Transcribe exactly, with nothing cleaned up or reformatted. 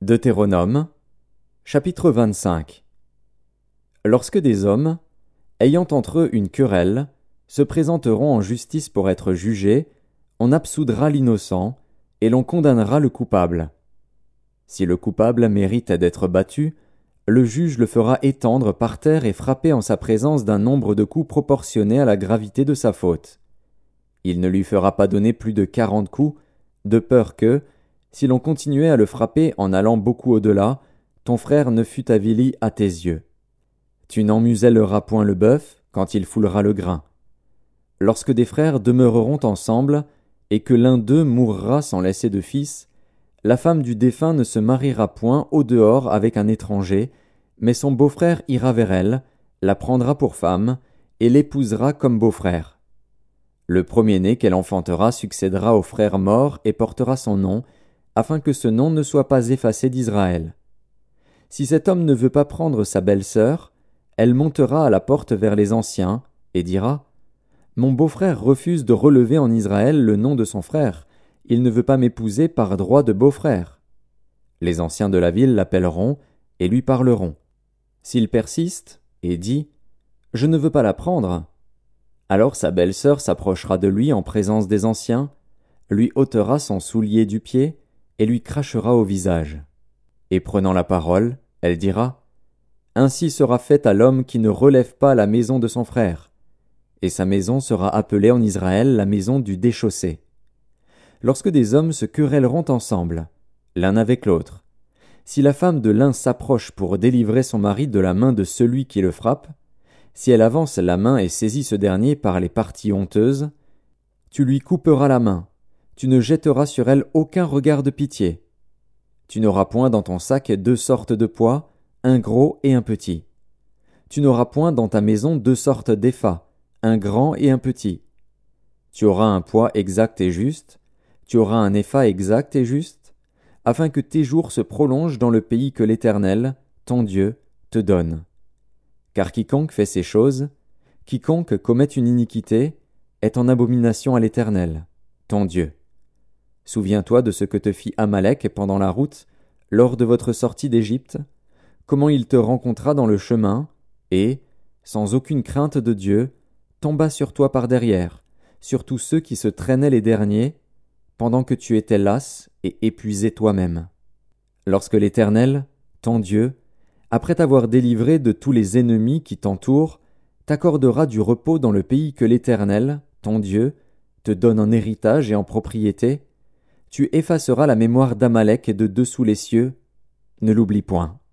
Deutéronome, chapitre vingt-cinq. Lorsque des hommes, ayant entre eux une querelle, se présenteront en justice pour être jugés, on absoudra l'innocent, et l'on condamnera le coupable. Si le coupable mérite d'être battu, le juge le fera étendre par terre et frapper en sa présence d'un nombre de coups proportionné à la gravité de sa faute. Il ne lui fera pas donner plus de quarante coups, de peur que, si l'on continuait à le frapper en allant beaucoup au-delà, ton frère ne fût avili à tes yeux. Tu n'en muselleras point le bœuf quand il foulera le grain. Lorsque des frères demeureront ensemble, et que l'un d'eux mourra sans laisser de fils, la femme du défunt ne se mariera point au dehors avec un étranger, mais son beau-frère ira vers elle, la prendra pour femme, et l'épousera comme beau-frère. Le premier-né qu'elle enfantera succédera au frère mort et portera son nom, afin que ce nom ne soit pas effacé d'Israël. Si cet homme ne veut pas prendre sa belle-sœur, elle montera à la porte vers les anciens, et dira « Mon beau-frère refuse de relever en Israël le nom de son frère, il ne veut pas m'épouser par droit de beau-frère. » Les anciens de la ville l'appelleront, et lui parleront. S'il persiste, et dit « Je ne veux pas la prendre », alors sa belle-sœur s'approchera de lui en présence des anciens, lui ôtera son soulier du pied, et lui crachera au visage. Et prenant la parole, elle dira « Ainsi sera fait à l'homme qui ne relève pas la maison de son frère. » Et sa maison sera appelée en Israël la maison du déchaussé. Lorsque des hommes se querelleront ensemble, l'un avec l'autre, si la femme de l'un s'approche pour délivrer son mari de la main de celui qui le frappe, si elle avance la main et saisit ce dernier par les parties honteuses, tu lui couperas la main, tu ne jetteras sur elle aucun regard de pitié. Tu n'auras point dans ton sac deux sortes de poids, un gros et un petit. Tu n'auras point dans ta maison deux sortes d'épha, un grand et un petit. Tu auras un poids exact et juste, tu auras un épha exact et juste, afin que tes jours se prolongent dans le pays que l'Éternel, ton Dieu, te donne. Car quiconque fait ces choses, quiconque commet une iniquité, est en abomination à l'Éternel, ton Dieu. Souviens-toi de ce que te fit Amalek pendant la route, lors de votre sortie d'Égypte, comment il te rencontra dans le chemin, et, sans aucune crainte de Dieu, tomba sur toi par derrière, sur tous ceux qui se traînaient les derniers, pendant que tu étais las et épuisé toi-même. Lorsque l'Éternel, ton Dieu, après t'avoir délivré de tous les ennemis qui t'entourent, t'accordera du repos dans le pays que l'Éternel, ton Dieu, te donne en héritage et en propriété, tu effaceras la mémoire d'Amalek de dessous les cieux, ne l'oublie point.